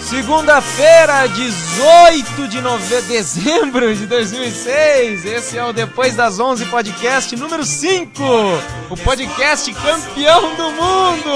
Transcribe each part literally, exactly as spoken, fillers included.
Segunda-feira, dezoito de nove... dezembro de dois mil e seis. Esse é o Depois das onze podcast número cinco. O podcast campeão do mundo.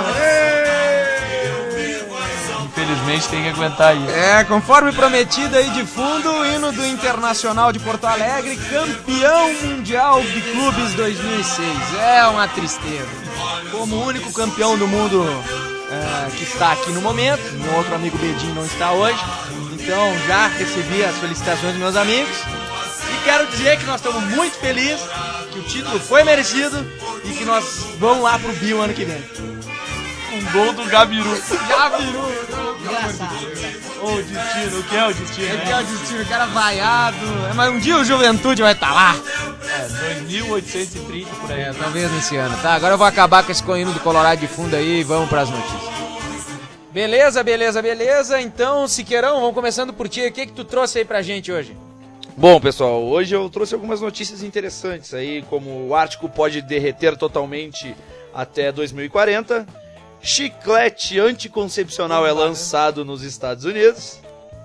Infelizmente tem que aguentar aí. É, conforme prometido aí de fundo, o hino do Internacional de Porto Alegre, campeão mundial de clubes dois mil e seis. É uma tristeza. Como o único campeão do mundo é, que está aqui no momento, meu outro amigo Bedinho não está hoje, então já recebi as felicitações dos meus amigos e quero dizer que nós estamos muito felizes, que o título foi merecido e que nós vamos lá pro Bio ano que vem. Um gol do Gabiru. Gabiru. Ô, oh, destino, o que é o destino? O que é o destino? O cara vaiado. É, mas um dia o Juventude vai estar tá lá. É, dois mil oitocentos e trinta por aí. É, talvez nesse ano, tá? Agora eu vou acabar com esse hino do Colorado de fundo aí e vamos pras notícias. Beleza, beleza, beleza. Então, Siqueirão, vamos começando por ti. O que que tu trouxe aí pra gente hoje? Bom, pessoal, hoje eu trouxe algumas notícias interessantes aí, como o Ártico pode derreter totalmente até dois mil e quarenta... Chiclete anticoncepcional é lançado nos Estados Unidos.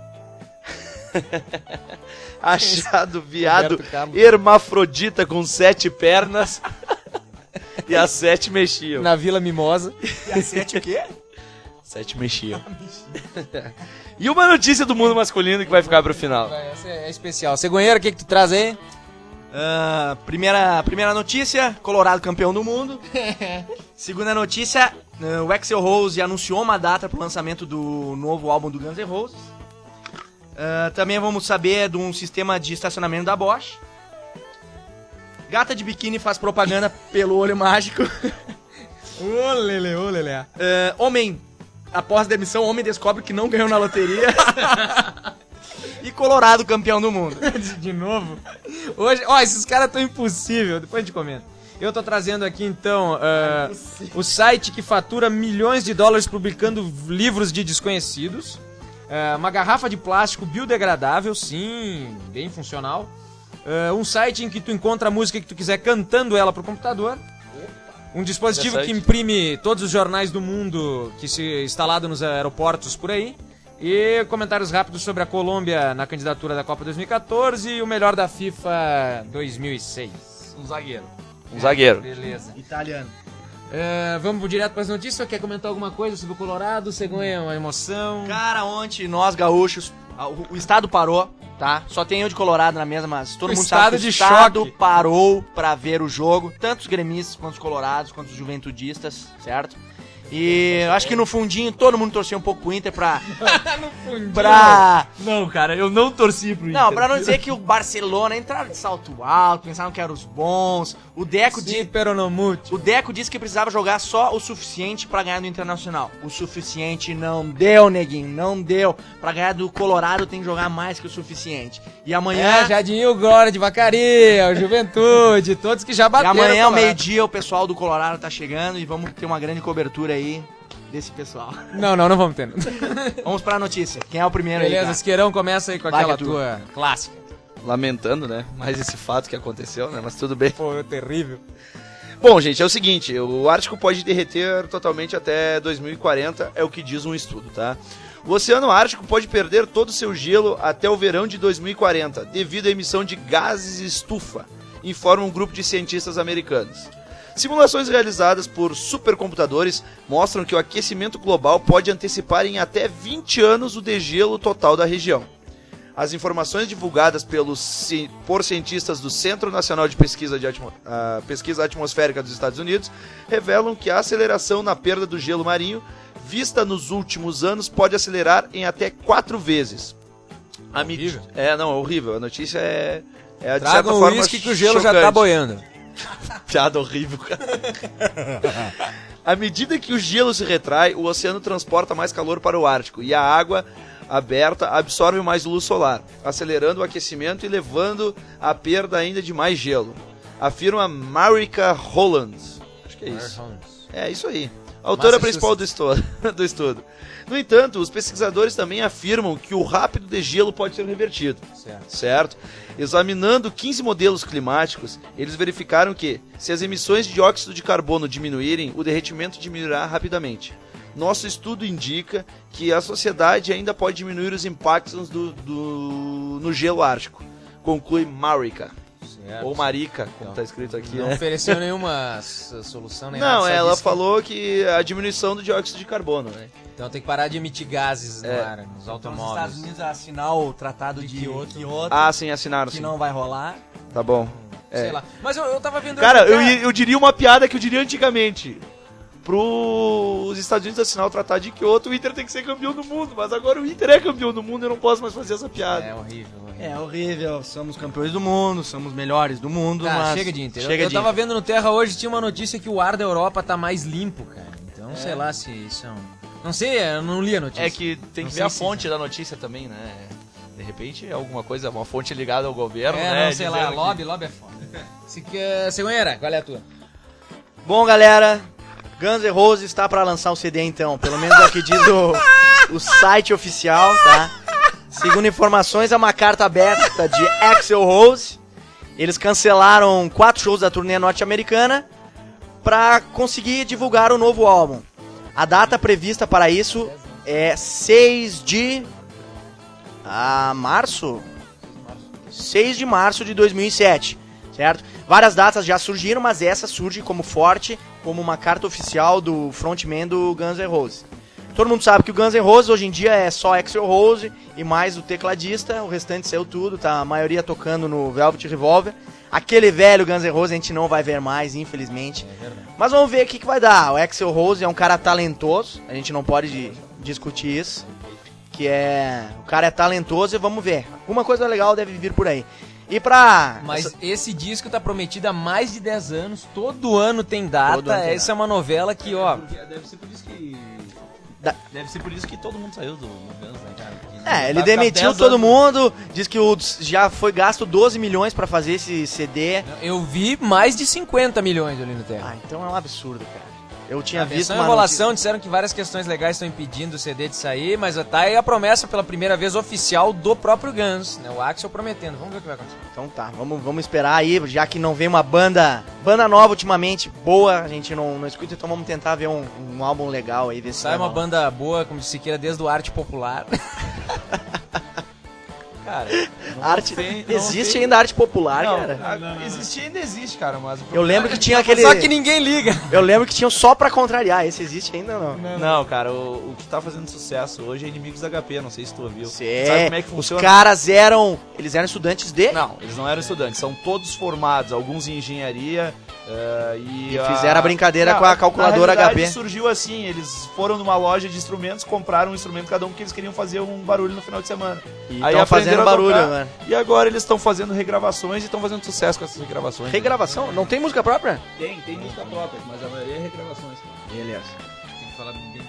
Achado viado hermafrodita com sete pernas. E as sete mexiam. Na Vila Mimosa. E as sete o quê? Sete mexiam. E uma notícia do mundo masculino que vai ficar pro final. Essa é especial. Cegonheiro, o que que tu traz aí? Uh, primeira, primeira notícia, Colorado campeão do mundo. Segunda notícia, uh, o Axl Rose anunciou uma data para o lançamento do novo álbum do Guns N' Roses. Uh, também vamos saber de um sistema de estacionamento da Bosch. Gata de biquíni faz propaganda pelo olho mágico. Ô lele, ô lele. Uh, homem, após demissão, homem descobre que não ganhou na loteria. E Colorado campeão do mundo. De novo? Hoje, ó, esses caras tão impossíveis. Depois a gente comenta. Eu tô trazendo aqui então uh, é o site que fatura milhões de dólares publicando livros de desconhecidos. Uh, uma garrafa de plástico biodegradável, sim, bem funcional. Uh, um site em que tu encontra a música que tu quiser cantando ela pro computador. Um dispositivo que imprime todos os jornais do mundo que se instalado nos aeroportos por aí. E comentários rápidos sobre a Colômbia na candidatura da Copa dois mil e catorze e o melhor da FIFA dois mil e seis. Um zagueiro. Um zagueiro. Beleza. Italiano. Uh, vamos direto para as notícias. Ou quer comentar alguma coisa sobre o Colorado? Cegonha, uma emoção? Cara, ontem nós gaúchos, o, o estado parou, tá? Só tem eu de Colorado na mesa, mas todo o mundo estado sabe que de o estado choque. parou pra ver o jogo. Tanto os gremistas, quanto os colorados, quanto os juventudistas, certo? E eu acho que no fundinho todo mundo torceu um pouco pro Inter pra... No fundinho. pra... Não, cara, eu não torci pro Inter. Não, pra não dizer que o Barcelona entraram de salto alto, pensaram que eram os bons. O Deco, Sim, di... peronomute. o Deco disse que precisava jogar só o suficiente pra ganhar do Internacional. O suficiente não deu, neguinho, não deu. Pra ganhar do Colorado tem que jogar mais que o suficiente. E amanhã... É, Jadinho, Glória de Vacaria, o Juventude, todos que já E bateram. amanhã, ao Colorado. meio-dia, o pessoal do Colorado tá chegando e vamos ter uma grande cobertura aí desse pessoal. Não, não, não vamos ter. Vamos pra notícia. Quem é o primeiro aí, Beleza, cara? Esqueirão, começa aí com Vai, aquela que é tua clássica. Lamentando, né? Mais esse fato que aconteceu, né? Mas tudo bem. Pô, terrível. Bom, gente, é o seguinte, o Ártico pode derreter totalmente até dois mil e quarenta, é o que diz um estudo, tá? O Oceano Ártico pode perder todo o seu gelo até o verão de dois mil e quarenta, devido à emissão de gases estufa, informa um grupo de cientistas americanos. Simulações realizadas por supercomputadores mostram que o aquecimento global pode antecipar em até vinte anos o degelo total da região. As informações divulgadas pelos, por cientistas do Centro Nacional de Pesquisa, de Atmo, uh, Pesquisa Atmosférica dos Estados Unidos revelam que a aceleração na perda do gelo marinho, vista nos últimos anos, pode acelerar em até quatro vezes. A horrível. Med... É, não, é horrível. A notícia é, é de Traga certa um forma uísque que o gelo chocante. já tá boiando. Piada horrível, cara. À medida que o gelo se retrai, o oceano transporta mais calor para o Ártico e a água aberta absorve mais luz solar, acelerando o aquecimento e levando à perda ainda de mais gelo. Afirma Marika Holland. Acho que é isso. É isso aí. Autora principal do estudo, do estudo. No entanto, os pesquisadores também afirmam que o rápido degelo pode ser revertido. Certo. Certo? Examinando quinze modelos climáticos, eles verificaram que, se as emissões de dióxido de carbono diminuírem, o derretimento diminuirá rapidamente. nosso estudo indica que a sociedade ainda pode diminuir os impactos do, do, no gelo ártico, conclui Marika. Certo. Ou Marica, como Então, tá escrito aqui, Não né? ofereceu nenhuma s- solução, nem Não, nada. só ela disse que- falou que a diminuição do dióxido de carbono, né? Então tem que parar de emitir gases no É. ar, nos Então, os automóveis. Estados Unidos a assinar o tratado de, De Kyoto. Kyoto, Ah, sim, assinaram, que sim. não vai rolar. Tá bom. Sei É. lá. Mas eu, eu tava vendo... Cara, hoje, eu, eu diria uma piada que eu diria antigamente. Pro os Estados Unidos assinar o tratado de Kyoto, o Inter tem que ser campeão do mundo. Mas agora o Inter é campeão do mundo, eu não posso mais fazer essa piada. É horrível, horrível. É horrível, somos campeões do mundo, somos melhores do mundo, Cara, mas... chega de Inter. Chega eu eu de tava Inter. vendo no Terra hoje, tinha uma notícia que o ar da Europa tá mais limpo, cara. Então, sei lá se isso é um... Não sei, eu não li a notícia. É que tem Não que sei ver a se- fonte da notícia também, né? De repente é alguma coisa, uma fonte ligada ao governo, É, né? não sei lá, dizendo que- lobby, lobby é foda. Se que... Cegonheira, qual é a tua? Bom, galera, Guns N' Roses está pra lançar um C D então, pelo menos é o que diz o, o site oficial, tá? Segundo informações, é uma carta aberta de Axl Rose. Eles cancelaram quatro shows da turnê norte-americana pra conseguir divulgar o novo álbum. A data prevista para isso é seis de ah, março? seis de março de dois mil e sete, certo? Várias datas já surgiram, mas essa surge como forte, como uma carta oficial do frontman do Guns N' Roses. Todo mundo sabe que o Guns N' Roses hoje em dia é só Axl Rose e mais o tecladista, o restante saiu tudo, tá? A maioria tocando no Velvet Revolver. Aquele velho Guns N' Roses a gente não vai ver mais, infelizmente. Mas vamos ver o que, que vai dar. O Axl Rose é um cara talentoso, a gente não pode di- discutir isso. Que é... O cara é talentoso e vamos ver. Alguma coisa legal deve vir por aí. E pra... Mas essa- esse disco tá prometido há mais de dez anos, todo ano tem data, Todo ano tem essa é uma novela que, ó... Deve ser por isso que. Da- Deve ser por isso que todo mundo saiu do do Guns, né, cara? Porque não É, vai ele ficar demitiu dez todo anos- mundo, diz que o, já foi gasto doze milhões pra fazer esse C D. Eu vi mais de cinquenta milhões ali no Terra. Ah, então é um absurdo, cara. Eu tinha A visto versão uma enrolação, disseram que várias questões legais estão impedindo o C D de sair, mas tá aí a promessa pela primeira vez oficial do próprio Guns, né? O Axl prometendo. Vamos ver o que vai acontecer. notícia. Então tá, vamos, vamos esperar aí, já que não vem uma banda banda nova ultimamente, boa, a gente não, não escuta, então vamos tentar ver um, um álbum legal aí, ver se Sai vai uma rolar. banda boa, como disse Siqueira, desde o Arte Popular. Cara, não Arte, tem- não existe tem- ainda arte popular, Não, cara. a- existe ainda existe, cara, mas o Eu problema lembro é que tinha aquele... Só que ninguém liga. Eu lembro que tinham só pra contrariar, esse existe ainda ou não? Não, cara, o, o que tá fazendo sucesso hoje é Inimigos da H P, não sei se tu ouviu. Cê, Sabe como é que os funciona? caras eram... Eles eram estudantes de... Não, eles não eram estudantes, são todos formados, alguns em engenharia eh, e... E fizeram a brincadeira com a calculadora na realidade, H P. surgiu assim, eles foram numa loja de instrumentos, compraram um instrumento cada um que eles queriam fazer um barulho no final de semana. E Aí tão aprenderam fazendo a barulho, tocar, mano. E agora eles estão fazendo regravações e estão fazendo sucesso com essas regravações. Regravação? Não tem música própria? Tem, tem música própria, mas a maioria é regravações. Beleza. Tem que falar bem.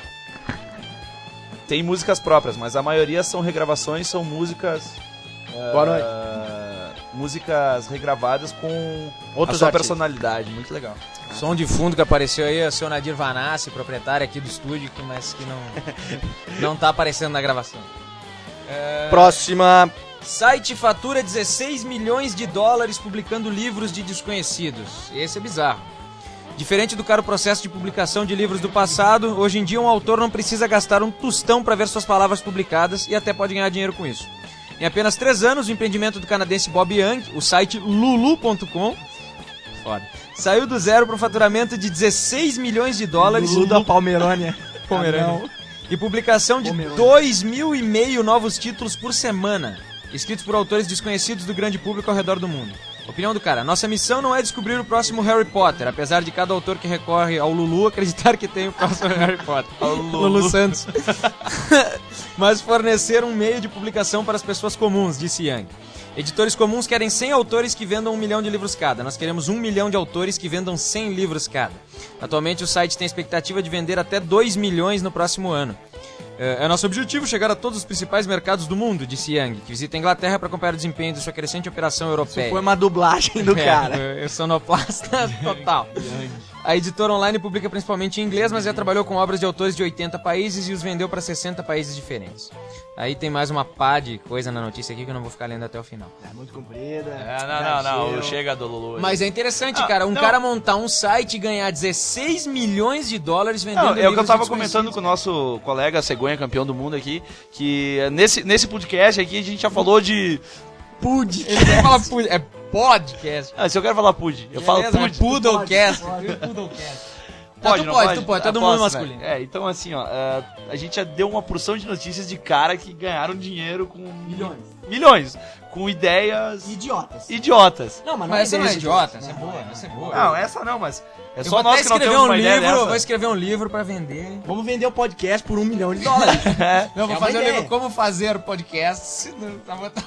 Tem músicas próprias, mas a maioria são regravações, são músicas... Boa noite. ah, músicas regravadas com Outros a sua artistas. personalidade, muito legal. Som de fundo que apareceu aí é o seu Nadir Vanassi, proprietário aqui do estúdio, que- mas que não, não tá aparecendo na gravação. É, Próxima. Site fatura dezesseis milhões de dólares publicando livros de desconhecidos. Esse é bizarro. Diferente do caro processo de publicação de livros do passado, hoje em dia um autor não precisa gastar um tostão para ver suas palavras publicadas e até pode ganhar dinheiro com isso. Em apenas três anos, o empreendimento do canadense Bob Young, o site lulu ponto com, foda, saiu do zero para um faturamento de dezesseis milhões de dólares. Lulu da Palmeirânia. Pomerânia. E publicação de dois mil e meio novos títulos por semana, escritos por autores desconhecidos do grande público ao redor do mundo. Opinião do cara: nossa missão não é descobrir o próximo Harry Potter, apesar de cada autor que recorre ao Lulu acreditar que tem o próximo Harry Potter. Lulu. Lulu Santos. Mas fornecer um meio de publicação para as pessoas comuns, disse Young. Editores comuns querem cem autores que vendam um milhão de livros cada. Nós queremos um milhão de autores que vendam cem livros cada. Atualmente o site tem a expectativa de vender até dois milhões no próximo ano. É, é nosso objetivo chegar a todos os principais mercados do mundo, disse Young, que visita a Inglaterra para acompanhar o desempenho de sua crescente operação europeia. Foi uma dublagem do É, cara. Eu sonoplasta total. A editora online publica principalmente em inglês, mas já trabalhou com obras de autores de oitenta países e os vendeu para sessenta países diferentes. Aí tem mais uma pá de coisa na notícia aqui que eu não vou ficar lendo até o final. É muito comprida. É, não, não, não. Chega do Lulu. Mas é interessante, Ah, cara, um não. cara montar um site e ganhar dezesseis milhões de dólares vendendo Não, é o que livros eu tava de comentando com o nosso colega Cegonha, campeão do mundo aqui, que nesse, nesse podcast aqui a gente já falou de... Pud. Ele quer falar pud. É podcast. Ah, se eu quero falar pude, eu falo Beleza, pude. é Poodlecast. Poodlecast. Pode, tu não pode, pode? tu pode, todo Ah, mundo posso, masculino. né? É, então assim, ó, é, a gente já deu uma porção de notícias de cara que ganharam dinheiro com... Milhões. Milhões. Com ideias Idiotas. idiotas. Não, mas não Mas é essa não é deles, idiota, idiotas. essa é boa, essa é boa. Não, essa não, mas é Eu só vou até nós que não escrever temos um uma ideia livro, dessa. vou escrever um livro pra vender. Vamos vender o podcast por um milhão de dólares. É. Não, vou É uma fazer um ideia. livro como fazer podcast. Não, tá botando-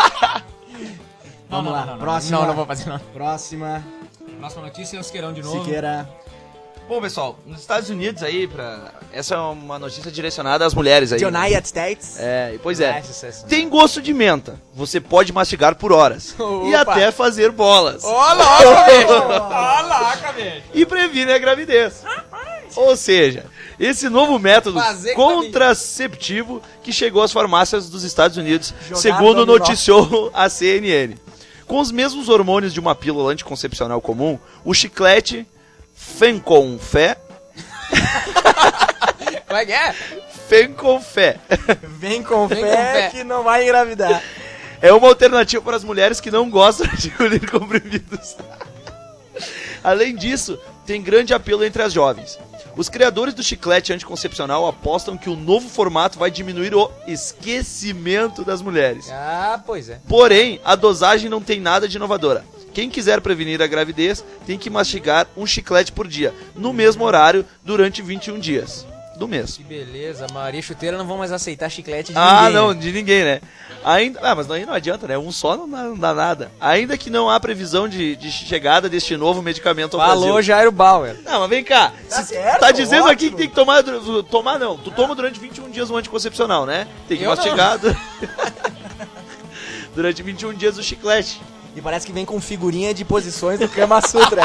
Vamos não, lá, não, não, não. próxima. Não, não vou fazer não. Próxima. Próxima notícia é o Siqueirão de novo. Siqueira. Bom, pessoal, nos Estados Unidos aí, pra... essa é uma notícia direcionada às mulheres aí. United States. É, pois é. Nice, nice. Tem gosto de menta. Você pode mastigar por horas. E Opa. até fazer bolas. Ô, louco, bicho! Ô, louco, bicho! E previne a gravidez. Ou seja, esse novo método Fazer contraceptivo que chegou às farmácias dos Estados Unidos, Jogar segundo dominó. noticiou a C N N. Com os mesmos hormônios de uma pílula anticoncepcional comum, o chiclete Fenconfé, Como é que é? Fenconfé Vem com Vem fé, com fé. que não vai engravidar. é uma alternativa para as mulheres que não gostam de engolir comprimidos. Além disso, tem grande apelo entre as jovens. Os criadores do chiclete anticoncepcional apostam que o novo formato vai diminuir o esquecimento das mulheres. Ah, pois é. Porém, a dosagem não tem nada de inovadora. Quem quiser prevenir a gravidez tem que mastigar um chiclete por dia, no mesmo horário, durante vinte e um dias do mês. Que beleza, Maria Chuteira não vão mais aceitar chiclete de Ah, ninguém. não, de ninguém, né? Ainda, ah, mas aí não adianta, né? Um só não dá, não dá nada. Ainda que não há previsão de, de chegada deste novo medicamento ao Falou Brasil. Jairo Bauer. Não, mas vem cá. Tá Se- certo, tá dizendo aqui ótimo. que tem que tomar. dur- Tomar não. Tu toma durante vinte e um dias um anticoncepcional, né? Tem que Eu mastigar. du- durante vinte e um dias o chiclete. E parece que vem com figurinha de posições do Kama Sutra.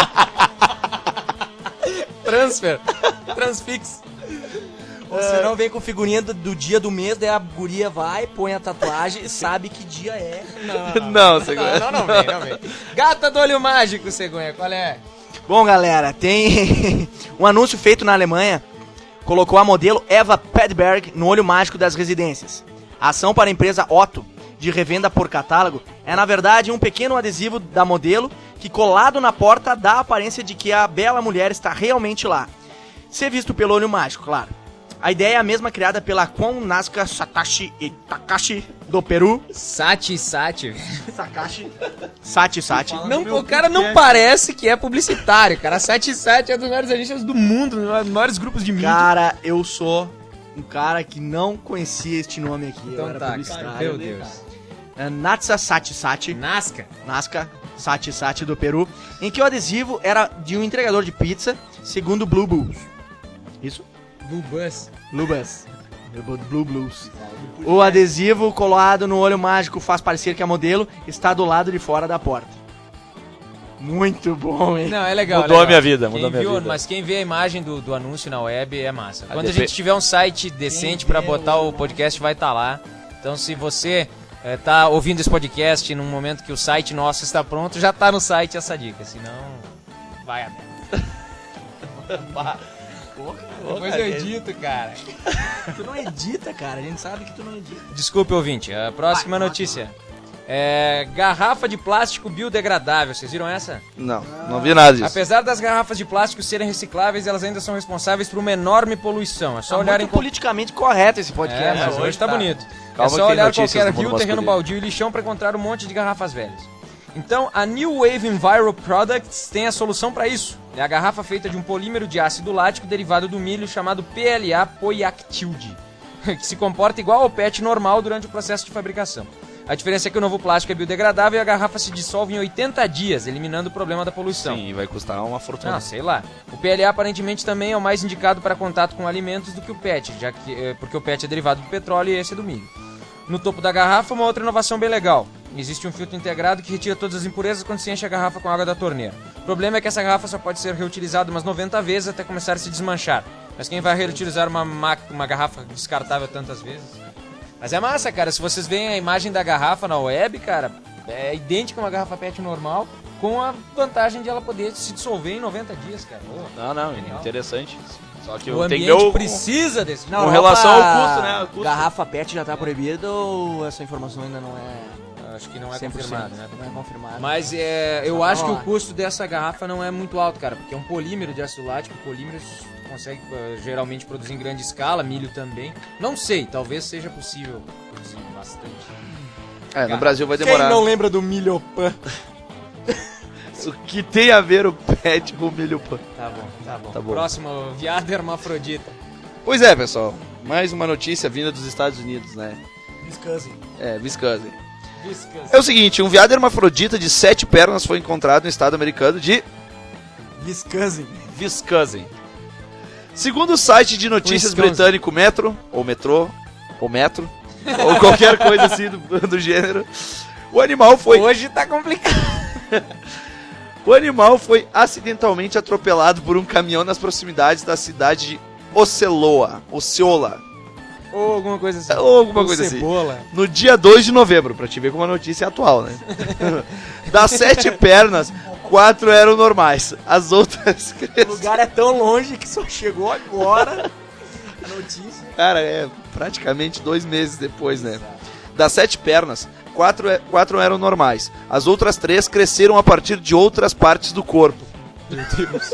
Transfer. Transfix. Ou senão vem com figurinha do, do dia do mês, daí a guria vai, põe a tatuagem e sabe que dia é. Não, você Não, não, não vem, não vem. Gata do olho mágico, Cegonha, qual é? Bom, galera, tem um anúncio feito na Alemanha. Colocou a modelo Eva Pedberg no olho mágico das residências. A ação para a empresa Otto, de revenda por catálogo, é na verdade um pequeno adesivo da modelo que, colado na porta, dá a aparência de que a bela mulher está realmente lá. Ser visto pelo olho mágico, claro. A ideia é a mesma criada pela Kwon Nazca Satashi e Takashi do Peru. Sati, Sati. Sakashi. Sati, Sati. Não, o cara não parece que é publicitário, cara. Sati, Sati é um dos maiores agências do mundo, um dos maiores grupos de mídia. Cara, eu sou um cara que não conhecia este nome aqui. Então eu era tá, publicitário. cara, meu Deus. É Natsa Sati Sati. Nazca. Nazca Sati Sati do Peru. Em que o adesivo era de um entregador de pizza, segundo Blue Blues. Isso? Blue Bus. Blue Bus. Blue Blues. O adesivo colado no olho mágico faz parecer que a modelo está do lado de fora da porta. Muito bom, hein? Não, é legal. Mudou é legal. a minha vida, Quem mudou a minha viu, vida. Mas quem vê a imagem do, do anúncio na web é massa. Quando a depe- gente tiver um site decente pra botar o podcast, vai estar lá. Então, se você eh, tá ouvindo esse podcast num momento que o site nosso está pronto, já tá no site essa dica. Senão, vai a merda. Depois eu edito, cara. Tu não edita, cara. A gente sabe que tu não edita. Desculpe, ouvinte. A próxima notícia. É, garrafa de plástico biodegradável. Vocês viram essa? Não, não vi nada disso. Apesar das garrafas de plástico serem recicláveis, elas ainda são responsáveis por uma enorme poluição. É só Tá olhar muito em... politicamente correto esse É, podcast. mas hoje tá, bonito. Calma é só que tem olhar notícias qualquer do mundo rio, terreno masculino. baldio e lixão para encontrar um monte de garrafas velhas. Então, a New Wave Enviro Products tem a solução para isso. É a garrafa feita de um polímero de ácido lático derivado do milho chamado P L A poiactilde, que se comporta igual ao P E T normal durante o processo de fabricação. A diferença é que o novo plástico é biodegradável e a garrafa se dissolve em oitenta dias, eliminando o problema da poluição. Sim, vai custar uma fortuna. Não, sei lá. O P L A aparentemente também é o mais indicado para contato com alimentos do que o P E T, já que, eh, porque o P E T é derivado do petróleo e esse é do milho. No topo da garrafa, uma outra inovação bem legal. Existe um filtro integrado que retira todas as impurezas quando se enche a garrafa com água da torneira. O problema é que essa garrafa só pode ser reutilizada umas noventa vezes até começar a se desmanchar. Mas quem vai reutilizar uma, ma- uma garrafa descartável tantas vezes? Mas é massa, cara. Se vocês veem a imagem da garrafa na web, cara, é idêntica a uma garrafa P E T normal, com a vantagem de ela poder se dissolver em noventa dias, cara. Oh, Não, não, genial. interessante. Só que O eu tenho ambiente que ver o- precisa desse. Com relação ao custo, né? O custo. Garrafa P E T já tá proibida ou essa informação ainda não é Acho que não é cem por cento? confirmado, né? Não é confirmado. Mas é, eu Só acho que pra o lá. custo dessa garrafa não é muito alto, cara, porque é um polímero de ácido lático, polímeros consegue uh, geralmente produzir em grande escala, milho também. Não sei, talvez seja possível produzir bastante. É, no Brasil vai Quem demorar. não lembra do Milhopan? O que tem a ver o P E T com o milho pan? Tá bom, tá bom. Tá bom. Próximo, viado hermafrodita. Pois é, pessoal. Mais uma notícia vinda dos Estados Unidos, né? Wisconsin. É, Wisconsin. Viscas. É o seguinte, um viado hermafrodita de sete pernas foi encontrado no estado americano de Wisconsin. Wisconsin. Segundo o site de notícias Wisconsin. britânico Metro, ou Metrô, ou Metro, ou qualquer coisa assim do, do gênero, o animal foi... Hoje tá complicado. O animal foi acidentalmente atropelado por um caminhão nas proximidades da cidade de Osceola, Osceola, Ou alguma coisa assim. ou alguma Com coisa assim. cebola. No dia dois de novembro, pra te ver como a notícia é atual, né? Das sete pernas, quatro eram normais. As outras... O lugar é tão longe que só chegou agora a notícia. Cara, é praticamente dois meses depois, né? Das sete pernas, quatro, é- quatro eram normais. As outras três cresceram a partir de outras partes do corpo. Meu Deus.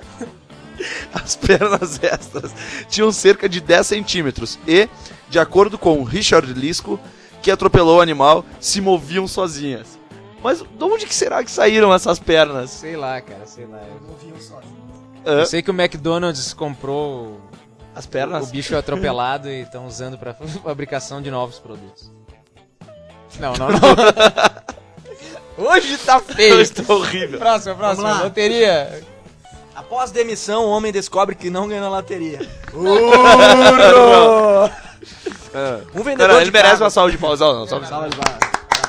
As pernas extras tinham cerca de dez centímetros e, de acordo com Richard Lisco, que atropelou o animal, se moviam sozinhas. Mas de onde que será que saíram essas pernas? Sei lá, cara, sei lá. Eu, Ouviam sozinho. Hã? eu sei que o McDonald's comprou As o pernas? bicho atropelado e estão usando pra fabricação de novos produtos. Não, não, não. Hoje tá feio. Está horrível. Próxima, próxima. Vamos lá. Loteria. Após demissão, o homem descobre que não ganhou na loteria. Ah. Um vendedor Não, não, de ele merece carros- uma salva de pausão, não. Só... Salva de palmas.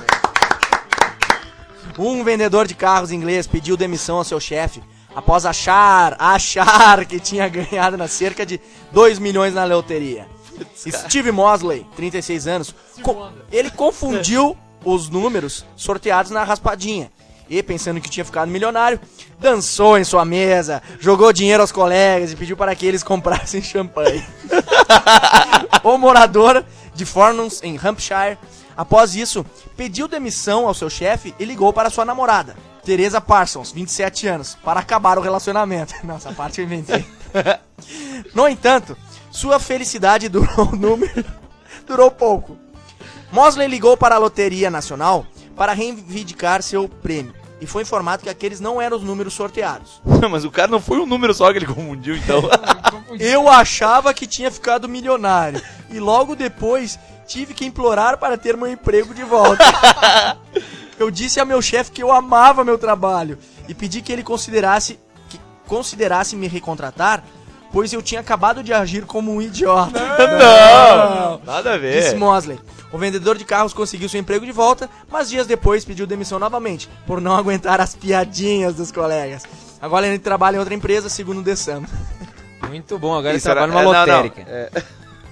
Um vendedor de carros inglês pediu demissão ao seu chefe após achar, achar que tinha ganhado na cerca de dois milhões na loteria. Steve Mosley, trinta e seis anos, co- ele confundiu os números sorteados na raspadinha. E, pensando que tinha ficado milionário, dançou em sua mesa, jogou dinheiro aos colegas e pediu para que eles comprassem champanhe. O morador de Fornons, em Hampshire, após isso, pediu demissão ao seu chefe e ligou para sua namorada, Teresa Parsons, vinte e sete anos, para acabar o relacionamento. Nossa, a parte eu inventei. No entanto, sua felicidade durou, número, durou pouco. Mosley ligou para a Loteria Nacional para reivindicar seu prêmio e foi informado que aqueles não eram os números sorteados. Mas o cara não foi um número só que ele confundiu, então. Eu achava que tinha ficado milionário e logo depois tive que implorar para ter meu emprego de volta. Eu disse a meu chefe que eu amava meu trabalho e pedi que ele considerasse, que considerasse me recontratar, pois eu tinha acabado de agir como um idiota. Não, nada a ver. Disse Mosley. O vendedor de carros conseguiu seu emprego de volta, mas dias depois pediu demissão novamente, por não aguentar as piadinhas dos colegas. Agora ele trabalha em outra empresa, segundo o The Sun. Muito bom, agora ele Isso era- trabalha numa é, não, não, lotérica. é,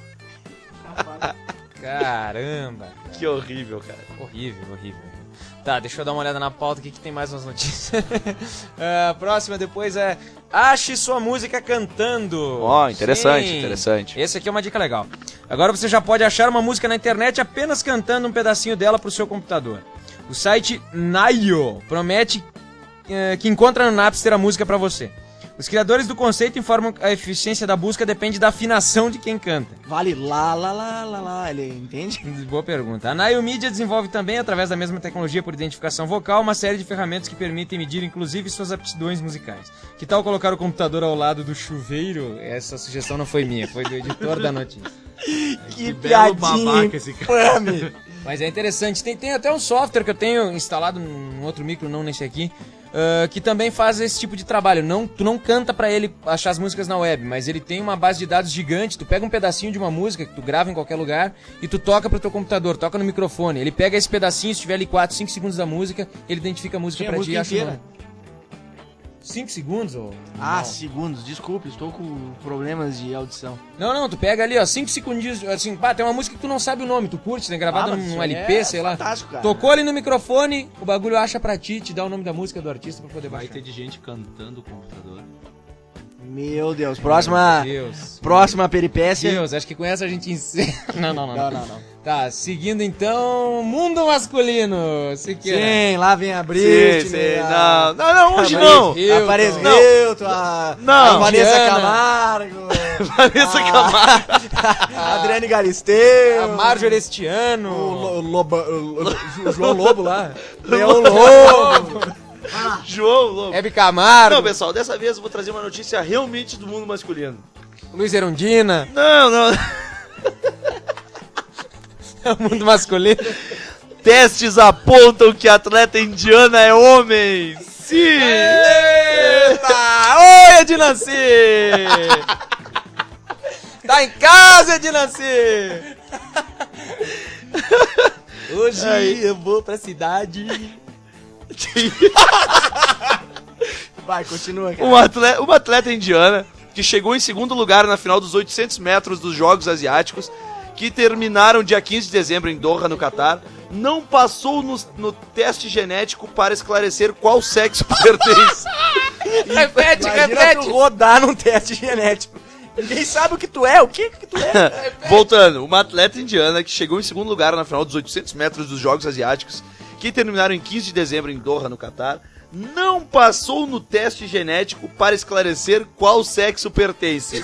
Caramba. Cara. que horrível, cara. Horrível, horrível. Tá, deixa eu dar uma olhada na pauta aqui que tem mais umas notícias. A próxima depois é Ache sua música cantando. Ó, interessante, Sim. interessante. Esse aqui é uma dica legal. Agora você já pode achar uma música na internet apenas cantando um pedacinho dela pro seu computador. O site Naio promete eh, que encontra no Napster a música pra você. Os criadores do conceito informam que a eficiência da busca depende da afinação de quem canta. Vale lá, lá, lá, lá, lá, ele entende? Boa pergunta. A Naio Media desenvolve também, através da mesma tecnologia por identificação vocal, uma série de ferramentas que permitem medir inclusive suas aptidões musicais. Que tal colocar o computador ao lado do chuveiro? Essa sugestão não foi minha, foi do editor da notícia. Que, belo piadinha babaca esse cara. infame. Mas é interessante, tem, tem até um software que eu tenho instalado num outro micro, não nesse aqui, uh, que também faz esse tipo de trabalho. Não, tu não canta pra ele achar as músicas na web, mas ele tem uma base de dados gigante. Tu pega um pedacinho de uma música que tu grava em qualquer lugar e tu toca pro teu computador, toca no microfone. Ele pega esse pedacinho, se tiver ali quatro, cinco segundos da música, ele identifica a música Sim, a pra música ti e acha o inteira. nome. cinco segundos, ou... Ah, não. segundos, desculpe, estou com problemas de audição. Não, não, tu pega ali, ó, cinco segundinhos, assim, pá, tem uma música que tu não sabe o nome, tu curte, né, gravada Ah, mas num isso L P, é sei lá. fantástico, cara. Tocou ali no microfone, o bagulho acha pra ti, te dá o nome da música do artista pra poder Vai baixar. ter de gente cantando o computador. Meu Deus, próxima, Meu Deus. próxima peripécia. Deus, acho que com essa a gente encerra. Não, não, não. Não, não, não. Tá, seguindo então, mundo masculino. Siqueira. Sim, lá vem a Sim, Britney. sim, a- não, não, não, hoje A não. Paris Hilton. A Paris Não. Hilton, a, Não. a Vanessa Diana. Camargo, Vanessa a- Camargo. a Adriane Galisteu, A Marjorie este ano. o, Lo- Loba- o, Lo- o João Lobo lá, Leão Lobo, João Lobo. Hebe Camargo. Não, pessoal, dessa vez eu vou trazer uma notícia realmente do mundo masculino. Luiz Erundina. Não, não. É o mundo masculino. Testes apontam que a atleta indiana é homem. Sim. Eita! Oi, Edinanci! Tá em casa, Edinanci! Hoje Aí. eu vou pra cidade. vai, continua, cara. Uma atleta, uma atleta indiana que chegou em segundo lugar na final dos oitocentos metros dos Jogos Asiáticos, que terminaram dia quinze de dezembro em Doha, no Catar, não passou no, no teste genético para esclarecer qual sexo pertence. Repete, Imagina repete! tu rodar num teste genético. Ninguém sabe o que tu é, o que que tu é. Voltando, uma atleta indiana que chegou em segundo lugar na final dos oitocentos metros dos Jogos Asiáticos, que terminaram em quinze de dezembro em Doha, no Catar, não passou no teste genético para esclarecer qual sexo pertence.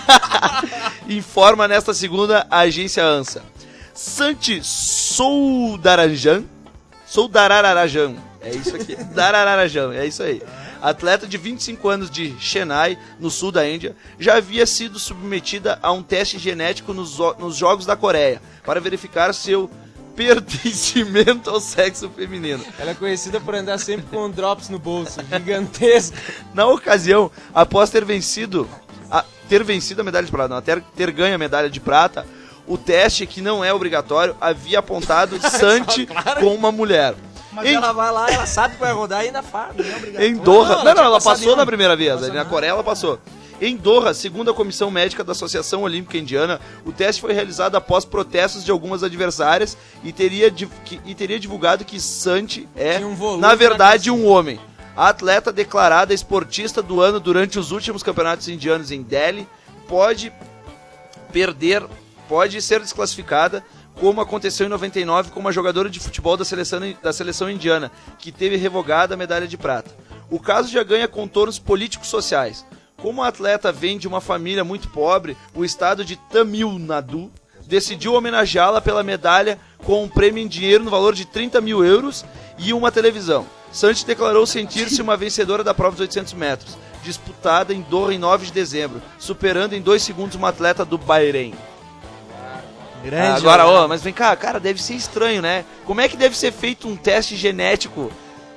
Informa nesta segunda a agência ANSA. Santi Soudarajan, Soudararajan, é isso aqui, Darararajan, é isso aí. Atleta de vinte e cinco anos de Chennai, no sul da Índia, já havia sido submetida a um teste genético nos, nos Jogos da Coreia, para verificar seu pertencimento ao sexo feminino. Ela é conhecida por andar sempre com drops no bolso, gigantesco. Na ocasião, após ter vencido a, ter vencido a medalha de prata, não, ter, ter ganho a medalha de prata, o teste, que não é obrigatório, havia apontado Santi com uma mulher. Mas Em- ela vai lá, ela sabe que vai rodar e ainda faz, não é obrigado. Em Doha. Não, Não, ela não, tinha ela passado passou em na um. primeira vez. Passou Ali na na- Coreia ela passou. Em Doha, segundo a Comissão Médica da Associação Olímpica Indiana, o teste foi realizado após protestos de algumas adversárias e teria, div- que- e teria divulgado que Santi é, Tinha um volume na verdade, pra um homem. A atleta declarada esportista do ano durante os últimos campeonatos indianos em Delhi pode perder, pode ser desclassificada, como aconteceu em noventa e nove com uma jogadora de futebol da seleção, da seleção indiana, que teve revogada a medalha de prata. O caso já ganha contornos políticos sociais. Como a atleta vem de uma família muito pobre, o estado de Tamil Nadu decidiu homenageá-la pela medalha com um prêmio em dinheiro no valor de trinta mil euros e uma televisão. Santi declarou sentir-se uma vencedora da prova dos oitocentos metros, disputada em Doha em nove de dezembro, superando em dois segundos uma atleta do Bahrein. Grande. Agora, ó. ó, mas vem cá, cara, deve ser estranho, né? Como é que deve ser feito um teste genético?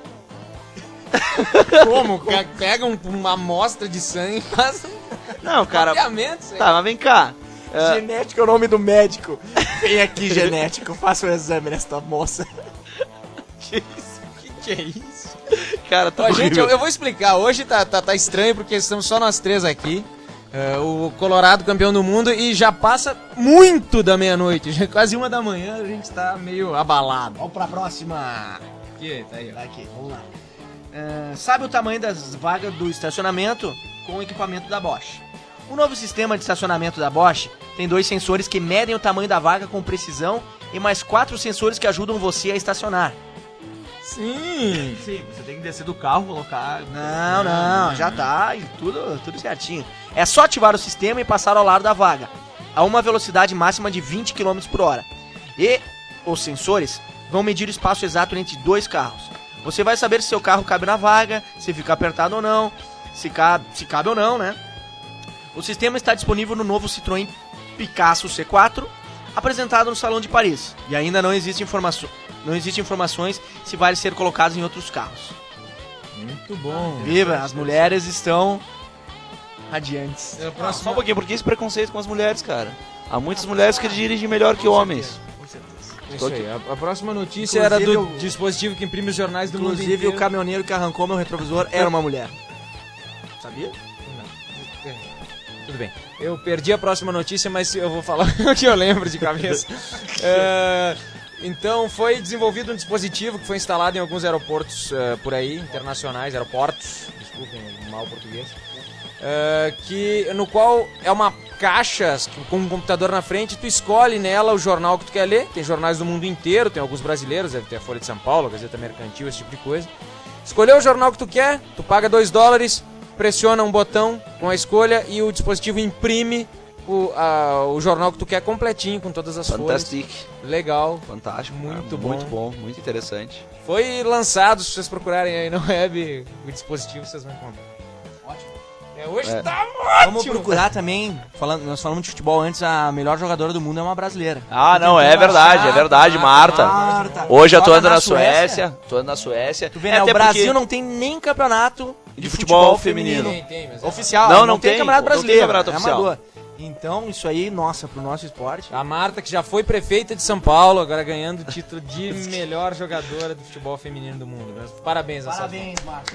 Como? Ca- Pega um- uma amostra de sangue e faz um Não, cara. mapeamento, isso aí. Tá, mas vem cá. É, Genético é o nome do médico. Vem aqui, genético, faça um exame nesta moça. Que isso? Que que é isso? cara, tá Ó, gente, horrível. eu, eu vou explicar. Hoje tá, tá, tá estranho porque estamos só nós três aqui. É, o Colorado campeão do mundo e já passa muito da meia-noite. Já é quase uma da manhã, a gente tá meio abalado. Vamos pra próxima. Aqui, tá aí, ó. Tá aqui, vamos lá. Ah, sabe o tamanho das vagas do estacionamento com o equipamento da Bosch? O novo sistema de estacionamento da Bosch tem dois sensores que medem o tamanho da vaga com precisão e mais quatro sensores que ajudam você a estacionar. Sim. Sim, você tem que descer do carro, colocar. Não, não, já tá e tudo, tudo certinho. É só ativar o sistema e passar ao lado da vaga, a uma velocidade máxima de vinte quilômetros por hora. E os sensores vão medir o espaço exato entre dois carros. Você vai saber se seu carro cabe na vaga, se fica apertado ou não, se cabe, se cabe ou não, né? O sistema está disponível no novo Citroën Picasso C quatro, apresentado no Salão de Paris. E ainda não existe informaço- não existe informações se vai ser colocado em outros carros. Muito bom. Viva, as mulheres estão radiantes. É, Ah, só um pouquinho, por que esse preconceito com as mulheres, cara? Há muitas mulheres que dirigem melhor que homens. Isso aí. A, a próxima notícia era do Inclusive, o- dispositivo que imprime os jornais do mundo Inclusive, inteiro. o caminhoneiro que arrancou meu retrovisor era uma mulher. Sabia? É, tudo bem. Eu perdi a próxima notícia, mas eu vou falar o que eu lembro de cabeça. É, então, foi desenvolvido um dispositivo que foi instalado em alguns aeroportos é, por aí, internacionais, aeroportos, desculpem o mal português, é, que, no qual é uma caixa com um computador na frente, tu escolhe nela o jornal que tu quer ler, tem jornais do mundo inteiro, tem alguns brasileiros, deve ter a Folha de São Paulo, a Gazeta Mercantil, esse tipo de coisa. Escolheu o jornal que tu quer, tu paga dois dólares, pressiona um botão com a escolha e o dispositivo imprime o, a, o jornal que tu quer completinho, com todas as Fantastic. folhas. Legal. Fantástico. Muito cara. bom. Muito bom, muito interessante. Foi lançado, se vocês procurarem aí na web o dispositivo, vocês vão encontrar. Ótimo. É, hoje É. tá Vamos ótimo. procurar também, falando, nós falamos de futebol antes, a melhor jogadora do mundo é uma brasileira. Ah, não, é verdade, é verdade, Marta. Marta. Hoje eu tô Joga andando na na Suécia, tô andando na Suécia. Tu vê, É, né? até O Brasil porque- não tem nem campeonato de, De futebol futebol, feminino. feminino. Tem, tem, mas é- Oficial, Não, não, não tem, tem, campeonato não tem brasileiro, campeonato é oficial. amador. Então, isso aí, nossa, pro nosso esporte. A Marta, que já foi prefeita de São Paulo, agora ganhando o título de melhor jogadora do futebol feminino do mundo. Mas parabéns, a Parabéns, Marcos.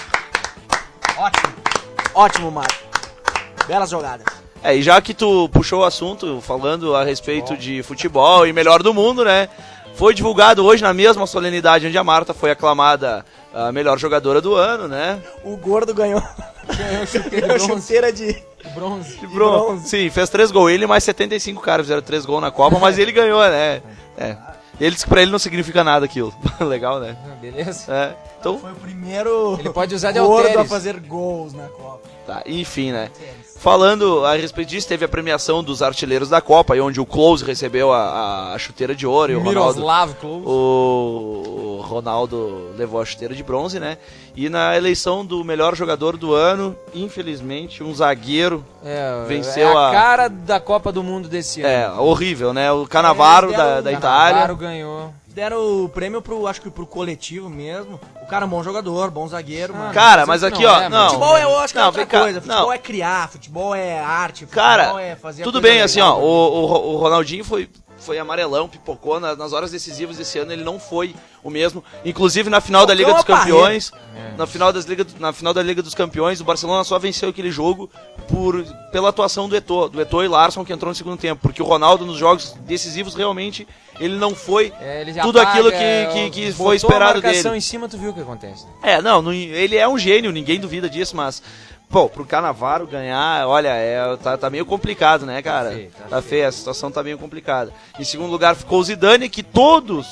Ótimo. Ótimo, Marcos. Belas jogadas. É, e já que tu puxou o assunto falando a respeito de futebol e melhor do mundo, né? Foi divulgado hoje na mesma solenidade onde a Marta foi aclamada a melhor jogadora do ano, né? O gordo ganhou. Ganhou chuteira de Ganhou bronze. chuteira de... bronze. De bronze. Sim, fez três gols. Ele e mais setenta e cinco caras fizeram três gols na Copa, mas ele ganhou, né? É. Ele disse que pra ele não significa nada aquilo. Legal, né? Ah, beleza. É. Então, Foi o primeiro Ele pode usar de gordo a halteres. fazer gols na Copa. tá, enfim, né? Falando a respeito disso, teve a premiação dos artilheiros da Copa, aí onde o Klose recebeu a, a chuteira de ouro e o Ronaldo, Miroslav Klose. o, o Ronaldo levou a chuteira de bronze, né? E na eleição do melhor jogador do ano, infelizmente, um zagueiro, É, venceu é a a- cara da Copa do Mundo desse é, ano. horrível, né? O Cannavaro Eles da, deram- da Cannavaro Itália. ganhou. Deram o prêmio pro, acho que pro coletivo mesmo. O cara é um bom jogador, bom zagueiro, mano. Cara, mas mas isso aqui, não ó, é, não. Futebol é, eu acho que é Não, outra vem cá, coisa. Futebol não. é criar, futebol é arte, futebol Cara, é fazer a tudo coisa bem, assim, legal. ó, o, o, o Ronaldinho foi, foi amarelão, pipocou na- nas horas decisivas desse ano, ele não foi o mesmo. Inclusive na final da Liga dos Falcão Campeões, É. na final, das Liga, na final da Liga dos Campeões, o Barcelona só venceu aquele jogo por, pela atuação do Eto'o, do Eto'o e Larsson, que entrou no segundo tempo, porque o Ronaldo nos jogos decisivos realmente ele não foi É, ele tudo apaga, aquilo que, é, que, que botou foi esperado a marcação dele. em cima, tu viu o que acontece. É, não, não, ele é um gênio, ninguém duvida disso, mas, pô, pro Cannavaro ganhar, olha, é, tá, tá meio complicado, né, cara? Tá feio, tá Tá feio, a situação tá meio complicada. Em segundo lugar ficou o Zidane, que todos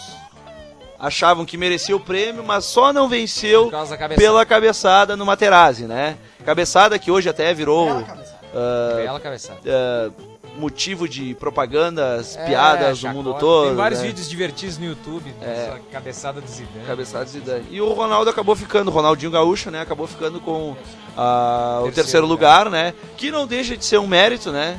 achavam que merecia o prêmio, mas só não venceu Por causa da cabeçada. pela cabeçada no Materazzi, né? Cabeçada que hoje até virou ah, Bela cabeçada. ah, motivo de propagandas, É, piadas do chacota. mundo todo. Tem vários né? vídeos divertidos no YouTube. É. Essa cabeçada do Zidane. Cabeçada de Zidane. E o Ronaldo acabou ficando, o Ronaldinho Gaúcho, né? Acabou ficando com ah, o Terceiro terceiro lugar, né? Que não deixa de ser um mérito, né?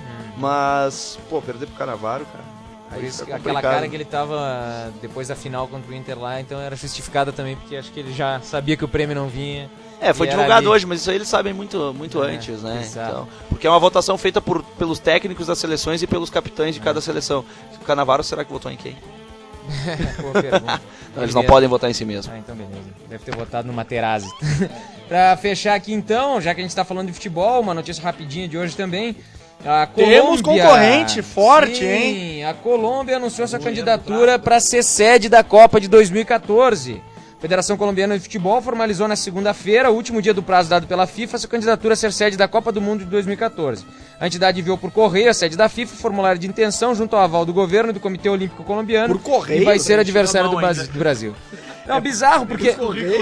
Mas, pô, perder pro Cannavaro, cara. Por aí isso, fica aquela complicado. cara que ele tava depois da final contra o Inter lá, então era justificada também, porque acho que ele já sabia que o prêmio não vinha. É, foi E era divulgado ali. hoje, mas isso aí eles sabem muito, muito É, antes, né? exato. Então, porque é uma votação feita por, pelos técnicos das seleções e pelos capitães de É. cada seleção. O Cannavaro, será que votou em quem? Boa pergunta. Não, eles Ele não mesmo. podem votar em si mesmo. Ah, então beleza. Deve ter votado no Materazzi. Pra fechar aqui então, já que a gente tá falando de futebol, uma notícia rapidinha de hoje também. A Temos Colômbia- concorrente forte, Sim, hein? A Colômbia anunciou sua candidatura para ser sede da Copa de dois mil e quatorze. A Federação Colombiana de Futebol formalizou na segunda-feira, o último dia do prazo dado pela FIFA, sua candidatura a ser sede da Copa do Mundo de dois mil e quatorze. A entidade enviou por correio a sede da FIFA, formulário de intenção junto ao aval do governo e do Comitê Olímpico Colombiano. Por correio? E vai ser Gente, adversário na do, mão Basi- do Brasil. Não, bizarro, porque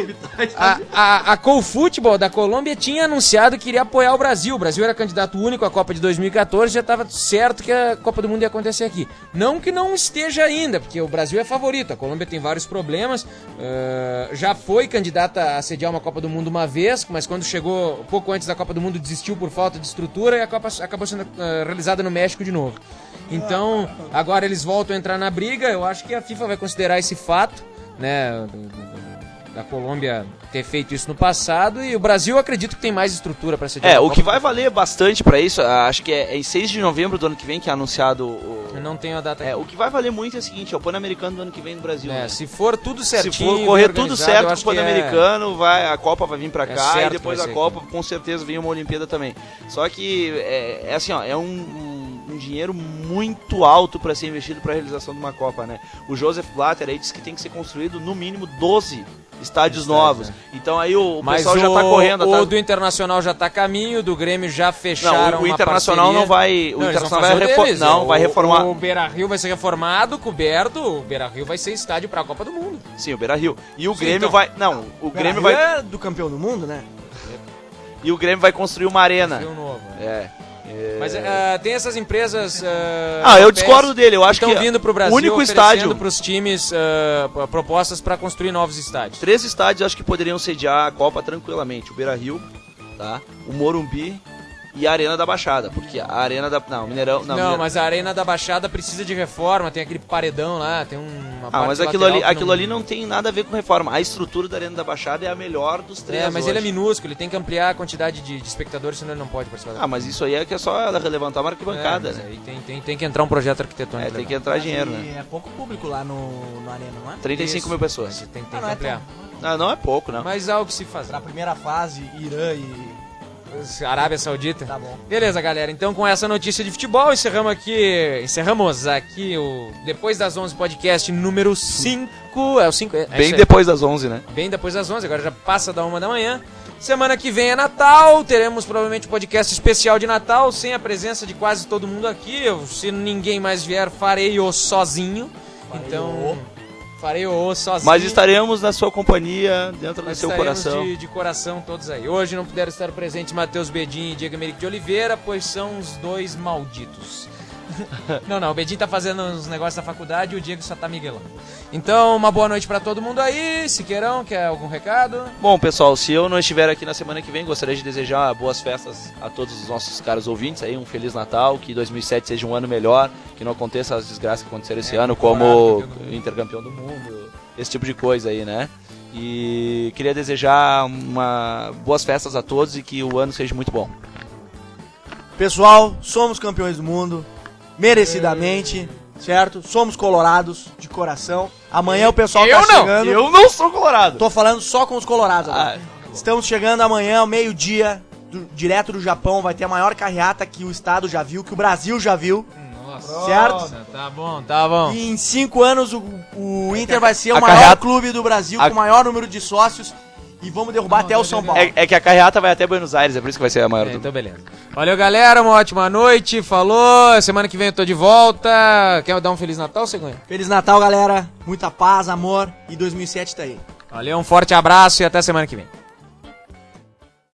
a, a, a COFootball da Colômbia tinha anunciado que iria apoiar o Brasil. O Brasil era candidato único à Copa de dois mil e quatorze, já estava certo que a Copa do Mundo ia acontecer aqui. Não que não esteja ainda, porque o Brasil é favorito. A Colômbia tem vários problemas. eh, já foi candidata a sediar uma Copa do Mundo uma vez, mas quando chegou pouco antes da Copa do Mundo desistiu por falta de estrutura e a Copa acabou sendo eh, realizada no México de novo. Então, agora eles voltam a entrar na briga. Eu acho que a FIFA vai considerar esse fato, né, da Colômbia ter feito isso no passado, e o Brasil eu acredito que tem mais estrutura para ser. É, o que vai valer bastante pra isso, acho que é, é em seis de novembro do ano que vem que é anunciado o... Eu não tenho a data É, aqui. o que vai valer muito é o seguinte, é o Pan-Americano do ano que vem no Brasil. É, né? se for tudo certinho, Se for correr bem tudo organizado, certo eu com acho o que é- Pan-Americano, vai, a Copa vai vir pra É cá certo e depois que a vai ser Copa aqui. com certeza vem uma Olimpíada também. Só que é, é assim, ó, é um, um, um dinheiro muito alto pra ser investido pra realização de uma Copa, né? O Joseph Blatter aí disse que tem que ser construído no mínimo doze estádios Estádios, novos. né? Então aí o, o Mas pessoal o, já tá correndo. o tá... do Internacional já tá a caminho, do Grêmio já fecharam Não, o, o uma Internacional parceria. não vai. O Não, eles vão Internacional fazer vai, o refor- deles, não, é. vai O- reformar. O Beira-Rio vai ser reformado, coberto, o Beira-Rio vai ser estádio pra Copa do Mundo. Sim, o Beira-Rio. E o Sim, Grêmio então. vai. Não, o Grêmio Beira-Rio vai. é do campeão do mundo, né? E o Grêmio vai construir uma arena. Fio novo. É. é... Mas ah, tem essas empresas. ah, Ah, eu europeias discordo dele. Eu acho que estão vindo pro Brasil o único oferecendo estádio. pros times ah, p- propostas para construir novos estádios. Três estádios acho que poderiam sediar a Copa tranquilamente. O Beira-Rio, tá? O Morumbi e a Arena da Baixada. Porque a Arena da... Não, Mineirão... Não, Não, Mineirão- mas a Arena da Baixada precisa de reforma, tem aquele paredão lá, tem um, uma Ah, parte mas aquilo lateral ali, que aquilo ali não tem nada a ver com reforma. A estrutura da Arena da Baixada é a melhor dos três É, mas hoje. ele é minúsculo, ele tem que ampliar a quantidade de, de espectadores, senão ele não pode participar da Ah, mas isso aí é que é só ela levantar uma arquibancada, É, mas né? aí tem, tem, tem que entrar um projeto arquitetônico. É, tem que legal. entrar dinheiro, E né? é pouco público lá no, no Arena, não é? trinta e cinco Isso, mil pessoas. mas Tem, tem Ah, que não é ampliar. Ah, não é pouco, não. Mas há algo que se fazer. Pra primeira fase, Irã e... Arábia Saudita. Tá bom. Beleza, galera. Então, com essa notícia de futebol, encerramos aqui. Encerramos aqui o Depois das onze podcast número cinco. É o cinco? É, é Bem isso aí. depois das onze, né? Bem depois das onze, agora já passa da uma da manhã. Semana que vem é Natal, teremos provavelmente um podcast especial de Natal, sem a presença de quase todo mundo aqui. Eu, se ninguém mais vier, farei-o sozinho. então, farei-o sozinho. Mas estaremos na sua companhia, dentro do Mas seu estaremos coração. De, de coração todos aí. Hoje não puderam estar presentes Matheus Bedin e Diego Emerick de Oliveira, pois são os dois malditos. Não, não, o Bedin tá fazendo uns negócios da faculdade e o Diego só tá miguelando. Então, uma boa noite pra todo mundo aí. Siqueirão, quer algum recado? Bom, pessoal, se eu não estiver aqui na semana que vem, gostaria de desejar boas festas a todos os nossos caros ouvintes aí, um Feliz Natal, que dois mil e sete seja um ano melhor, que não aconteça as desgraças que aconteceram esse É, ano, Colorado, como campeão do mundo. intercampeão do mundo, esse tipo de coisa aí, né? E queria desejar uma boas festas a todos e que o ano seja muito bom. Pessoal, somos campeões do mundo, merecidamente, certo? Somos colorados, de coração. Amanhã o pessoal Eu tá não, chegando. Eu não sou colorado! Tô falando só com os colorados agora. Ah, Estamos chegando amanhã ao meio-dia, do- direto do Japão. Vai ter a maior carreata que o estado já viu, que o Brasil já viu. Nossa, Certo? tá bom, tá bom. E em cinco anos o, o Inter vai ser a o maior carreata- clube do Brasil, a- com o maior número de sócios. E vamos derrubar até o São Paulo. é, é que a carreata vai até Buenos Aires, é por isso que vai ser a maior É, do então beleza. Valeu, galera, uma ótima noite, falou. Semana que vem eu tô de volta. Quer dar um Feliz Natal, Cegonha? Feliz Natal, galera. Muita paz, amor. E dois mil e sete tá aí. Valeu, um forte abraço e até semana que vem.